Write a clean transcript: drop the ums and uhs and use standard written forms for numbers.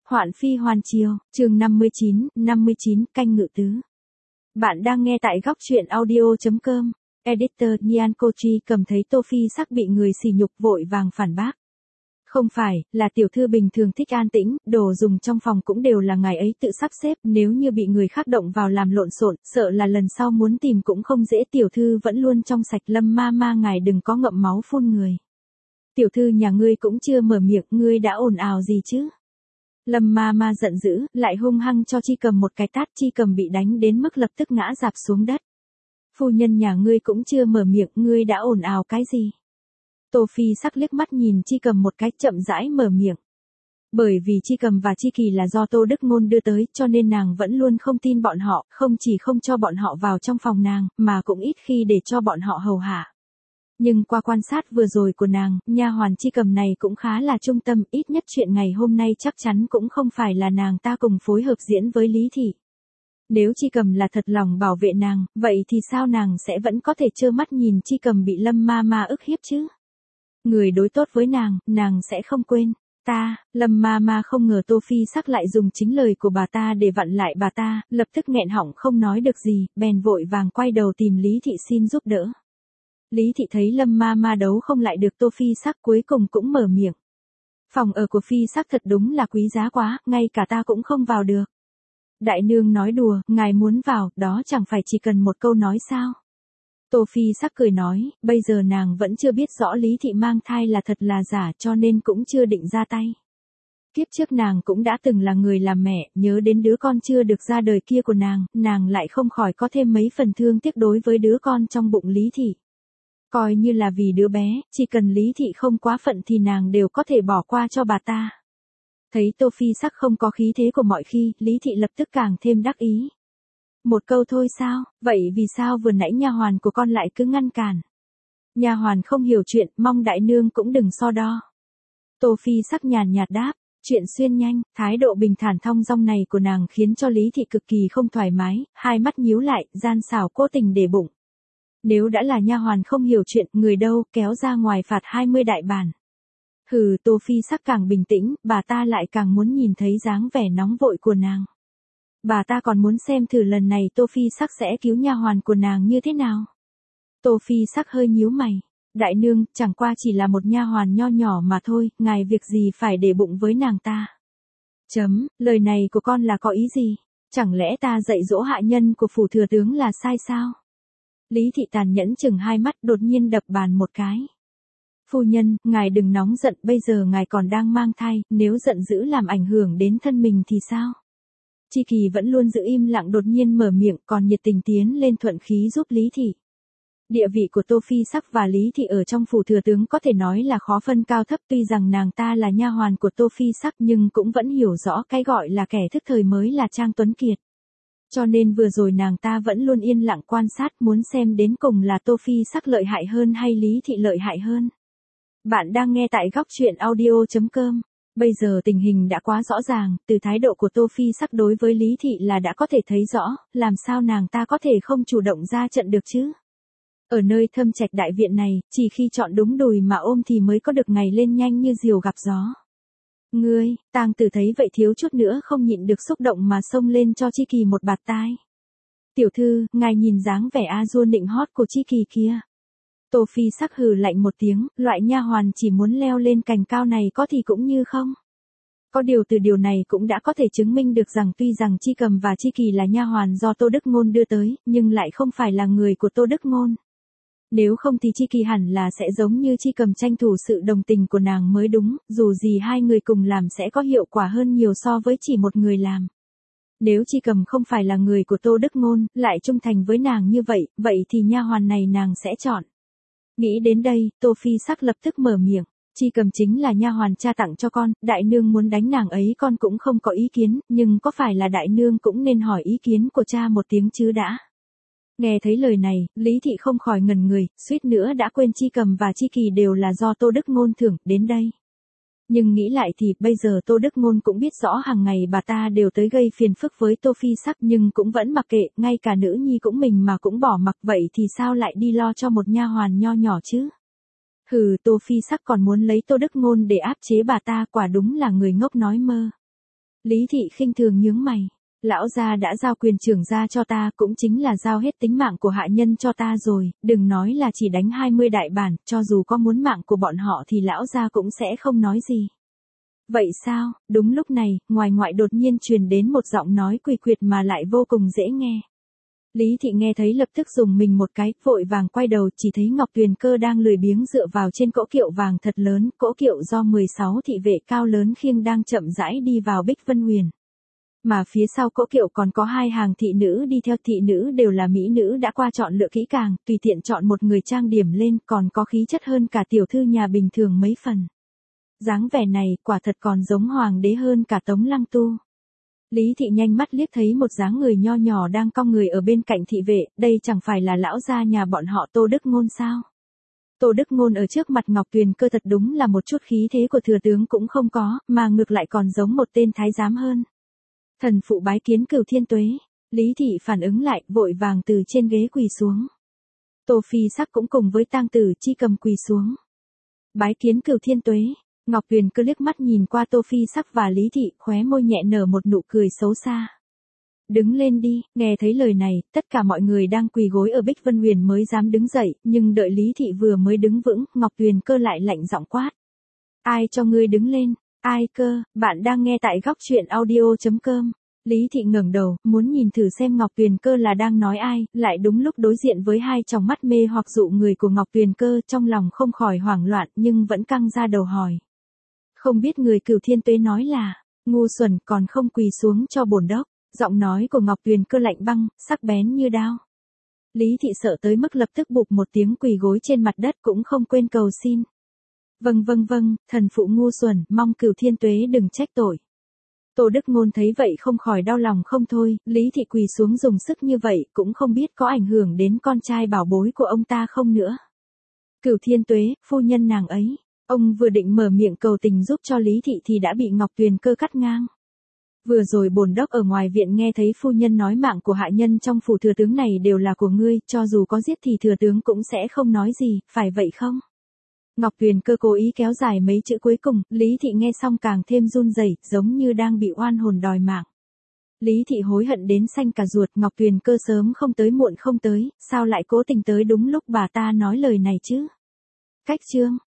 Hoạn phi hoàn triều, chương 59, canh ngự tứ. Bạn đang nghe tại góc truyện audio.com. Editor Nhan Kochi cầm thấy Tô Phi Sắc bị người sỉ nhục vội vàng phản bác. Không phải, là tiểu thư bình thường thích an tĩnh, đồ dùng trong phòng cũng đều là ngài ấy tự sắp xếp, nếu như bị người khác động vào làm lộn xộn, sợ là lần sau muốn tìm cũng không dễ, tiểu thư vẫn luôn trong sạch, Lâm ma ma ngài đừng có ngậm máu phun người. Tiểu thư nhà ngươi cũng chưa mở miệng, ngươi đã ồn ào gì chứ? Lâm ma ma giận dữ, lại hung hăng cho Chi Cầm một cái tát, Chi Cầm bị đánh đến mức lập tức ngã rạp xuống đất. Phu nhân nhà ngươi cũng chưa mở miệng, ngươi đã ồn ào cái gì? Tô Phi Sắc liếc mắt nhìn Chi Cầm một cái, chậm rãi mở miệng. Bởi vì Chi Cầm và Chi Kỳ là do Tô Đức Ngôn đưa tới, cho nên nàng vẫn luôn không tin bọn họ, không chỉ không cho bọn họ vào trong phòng nàng, mà cũng ít khi để cho bọn họ hầu hạ. Nhưng qua quan sát vừa rồi của nàng, nha hoàn Chi Cầm này cũng khá là trung tâm, ít nhất chuyện ngày hôm nay chắc chắn cũng không phải là nàng ta cùng phối hợp diễn với Lý Thị. Nếu Chi Cầm là thật lòng bảo vệ nàng, vậy thì sao nàng sẽ vẫn có thể trơ mắt nhìn Chi Cầm bị Lâm ma ma ức hiếp chứ? Người đối tốt với nàng sẽ không quên. Lâm ma ma không ngờ Tô Phi Sắc lại dùng chính lời của bà ta để vặn lại bà ta, lập tức nghẹn họng không nói được gì, bèn vội vàng quay đầu tìm Lý Thị xin giúp đỡ. Lý Thị thấy Lâm ma ma đấu không lại được Tô Phi Sắc, cuối cùng cũng mở miệng. Phòng ở của Phi Sắc thật đúng là quý giá quá, ngay cả ta cũng không vào được. Đại nương nói đùa, ngài muốn vào, đó chẳng phải chỉ cần một câu nói sao? Tô Phi Sắc cười nói, bây giờ nàng vẫn chưa biết rõ Lý Thị mang thai là thật là giả, cho nên cũng chưa định ra tay. Kiếp trước nàng cũng đã từng là người làm mẹ, nhớ đến đứa con chưa được ra đời kia của nàng lại không khỏi có thêm mấy phần thương tiếc đối với đứa con trong bụng Lý Thị. Coi như là vì đứa bé, chỉ cần Lý Thị không quá phận thì nàng đều có thể bỏ qua cho bà ta. Thấy Tô Phi Sắc không có khí thế của mọi khi, Lý Thị lập tức càng thêm đắc ý. Một câu thôi sao, vậy vì sao vừa nãy nha hoàn của con lại cứ ngăn cản? Nha hoàn không hiểu chuyện, mong đại nương cũng đừng so đo. Tô Phi Sắc nhàn nhạt đáp, chuyện xuyên nhanh, thái độ bình thản thong dong này của nàng khiến cho Lý Thị cực kỳ không thoải mái, hai mắt nhíu lại, gian xảo cố tình để bụng. Nếu đã là nha hoàn không hiểu chuyện, người đâu, kéo ra ngoài phạt 20 đại bản. Hừ, Tô Phi Sắc càng bình tĩnh, bà ta lại càng muốn nhìn thấy dáng vẻ nóng vội của nàng. Bà ta còn muốn xem thử lần này Tô Phi Sắc sẽ cứu nha hoàn của nàng như thế nào. Tô Phi Sắc hơi nhíu mày. Đại nương, chẳng qua chỉ là một nha hoàn nho nhỏ mà thôi, ngài việc gì phải để bụng với nàng ta. Lời này của con là có ý gì? Chẳng lẽ ta dạy dỗ hạ nhân của phủ thừa tướng là sai sao? Lý Thị tàn nhẫn chừng hai mắt, đột nhiên đập bàn một cái. Phu nhân, ngài đừng nóng giận, bây giờ ngài còn đang mang thai, nếu giận dữ làm ảnh hưởng đến thân mình thì sao? Chi Kỳ vẫn luôn giữ im lặng, đột nhiên mở miệng, còn nhiệt tình tiến lên thuận khí giúp Lý Thị. Địa vị của Tô Phi Sắc và Lý Thị ở trong phủ thừa tướng có thể nói là khó phân cao thấp, tuy rằng nàng ta là nha hoàn của Tô Phi Sắc nhưng cũng vẫn hiểu rõ cái gọi là kẻ thức thời mới là Trang Tuấn Kiệt. Cho nên vừa rồi nàng ta vẫn luôn yên lặng quan sát, muốn xem đến cùng là Tô Phi Sắc lợi hại hơn hay Lý Thị lợi hại hơn. Bạn đang nghe tại góc truyện audio.com. Bây giờ tình hình đã quá rõ ràng, từ thái độ của Tô Phi Sắc đối với Lý Thị là đã có thể thấy rõ, làm sao nàng ta có thể không chủ động ra trận được chứ? Ở nơi Thâm Trạch đại viện này, chỉ khi chọn đúng đùi mà ôm thì mới có được ngày lên nhanh như diều gặp gió. Ngươi, Tang Tử thấy vậy thiếu chút nữa không nhịn được xúc động mà xông lên cho Chi Kỳ một bạt tai. Tiểu thư, ngài nhìn dáng vẻ a dua nịnh hót của Chi Kỳ kia. Tô Phi Sắc hừ lạnh một tiếng, loại nha hoàn chỉ muốn leo lên cành cao này có thì cũng như không. Có điều từ điều này cũng đã có thể chứng minh được rằng tuy rằng Chi Cầm và Chi Kỳ là nha hoàn do Tô Đức Ngôn đưa tới, nhưng lại không phải là người của Tô Đức Ngôn. Nếu không thì Chi Kỳ hẳn là sẽ giống như Chi Cầm tranh thủ sự đồng tình của nàng mới đúng, dù gì hai người cùng làm sẽ có hiệu quả hơn nhiều so với chỉ một người làm. Nếu Chi Cầm không phải là người của Tô Đức Ngôn, lại trung thành với nàng như vậy thì nha hoàn này nàng sẽ chọn. Nghĩ đến đây, Tô Phi Sắc lập tức mở miệng, Chi Cầm chính là nha hoàn cha tặng cho con, đại nương muốn đánh nàng ấy con cũng không có ý kiến, nhưng có phải là đại nương cũng nên hỏi ý kiến của cha một tiếng chứ đã. Nghe thấy lời này, Lý Thị không khỏi ngẩn người, suýt nữa đã quên Chi Cầm và Chi Kỳ đều là do Tô Đức Ngôn thưởng đến đây. Nhưng nghĩ lại thì bây giờ Tô Đức Ngôn cũng biết rõ hàng ngày bà ta đều tới gây phiền phức với Tô Phi Sắc nhưng cũng vẫn mặc kệ, ngay cả nữ nhi cũng mình mà cũng bỏ mặc, vậy thì sao lại đi lo cho một nha hoàn nho nhỏ chứ? Hừ, Tô Phi Sắc còn muốn lấy Tô Đức Ngôn để áp chế bà ta, quả đúng là người ngốc nói mơ. Lý Thị khinh thường nhướng mày. Lão gia đã giao quyền trưởng gia cho ta, cũng chính là giao hết tính mạng của hạ nhân cho ta rồi, đừng nói là chỉ đánh 20 đại bản, cho dù có muốn mạng của bọn họ thì lão gia cũng sẽ không nói gì. Vậy sao? Đúng lúc này, ngoài ngoại đột nhiên truyền đến một giọng nói quỳ quyệt mà lại vô cùng dễ nghe. Lý Thị nghe thấy lập tức dùng mình một cái, vội vàng quay đầu, chỉ thấy Ngọc Tuyền Cơ đang lười biếng dựa vào trên cỗ kiệu vàng thật lớn, cỗ kiệu do 16 thị vệ cao lớn khiêng đang chậm rãi đi vào Bích Vân Huyền. Mà phía sau cỗ kiệu còn có 2 hàng thị nữ đi theo, thị nữ đều là mỹ nữ đã qua chọn lựa kỹ càng, tùy tiện chọn một người trang điểm lên, còn có khí chất hơn cả tiểu thư nhà bình thường mấy phần. Dáng vẻ này quả thật còn giống hoàng đế hơn cả Tống Lăng Tu. Lý Thị nhanh mắt liếc thấy một dáng người nho nhỏ đang cong người ở bên cạnh thị vệ, đây chẳng phải là lão gia nhà bọn họ Tô Đức Ngôn sao? Tô Đức Ngôn ở trước mặt Ngọc Tuyền Cơ thật đúng là một chút khí thế của thừa tướng cũng không có, mà ngược lại còn giống một tên thái giám hơn. Thần phụ bái kiến Cửu Thiên Tuế. Lý Thị phản ứng lại, vội vàng từ trên ghế quỳ xuống. Tô Phi Sắc cũng cùng với Tang Tử Chi cầm quỳ xuống. Bái kiến Cửu Thiên Tuế. Ngọc Tuyền Cơ liếc mắt nhìn qua Tô Phi Sắc và Lý Thị, khóe môi nhẹ nở một nụ cười xấu xa. Đứng lên đi, nghe thấy lời này, tất cả mọi người đang quỳ gối ở Bích Vân Huyền mới dám đứng dậy, nhưng đợi Lý Thị vừa mới đứng vững, Ngọc Tuyền Cơ lại lạnh giọng quát. Ai cho ngươi đứng lên? Ai cơ? Bạn đang nghe tại góc truyện audio.com. Lý Thị ngẩng đầu, muốn nhìn thử xem Ngọc Tuyền Cơ là đang nói ai, lại đúng lúc đối diện với 2 tròng mắt mê hoặc dụ người của Ngọc Tuyền Cơ, trong lòng không khỏi hoảng loạn nhưng vẫn căng ra đầu hỏi. Không biết người Cửu Thiên Tuế nói là, ngu xuẩn còn không quỳ xuống cho bổn đốc. Giọng nói của Ngọc Tuyền Cơ lạnh băng, sắc bén như đao. Lý Thị sợ tới mức lập tức bụp một tiếng quỳ gối trên mặt đất cũng không quên cầu xin. Vâng, thần phụ ngu xuẩn, mong Cửu Thiên Tuế đừng trách tội. Tô Đức Ngôn thấy vậy không khỏi đau lòng không thôi, Lý Thị quỳ xuống dùng sức như vậy cũng không biết có ảnh hưởng đến con trai bảo bối của ông ta không nữa. Cửu Thiên Tuế, phu nhân nàng ấy. Ông vừa định mở miệng cầu tình giúp cho Lý Thị thì đã bị Ngọc Tuyền Cơ cắt ngang. Vừa rồi bổn đốc ở ngoài viện nghe thấy phu nhân nói mạng của hạ nhân trong phủ thừa tướng này đều là của ngươi, cho dù có giết thì thừa tướng cũng sẽ không nói gì, phải vậy không? Ngọc Tuyền Cơ cố ý kéo dài mấy chữ cuối cùng, Lý Thị nghe xong càng thêm run rẩy, giống như đang bị oan hồn đòi mạng. Lý Thị hối hận đến xanh cả ruột, Ngọc Tuyền Cơ sớm không tới muộn không tới, sao lại cố tình tới đúng lúc bà ta nói lời này chứ? Cách chương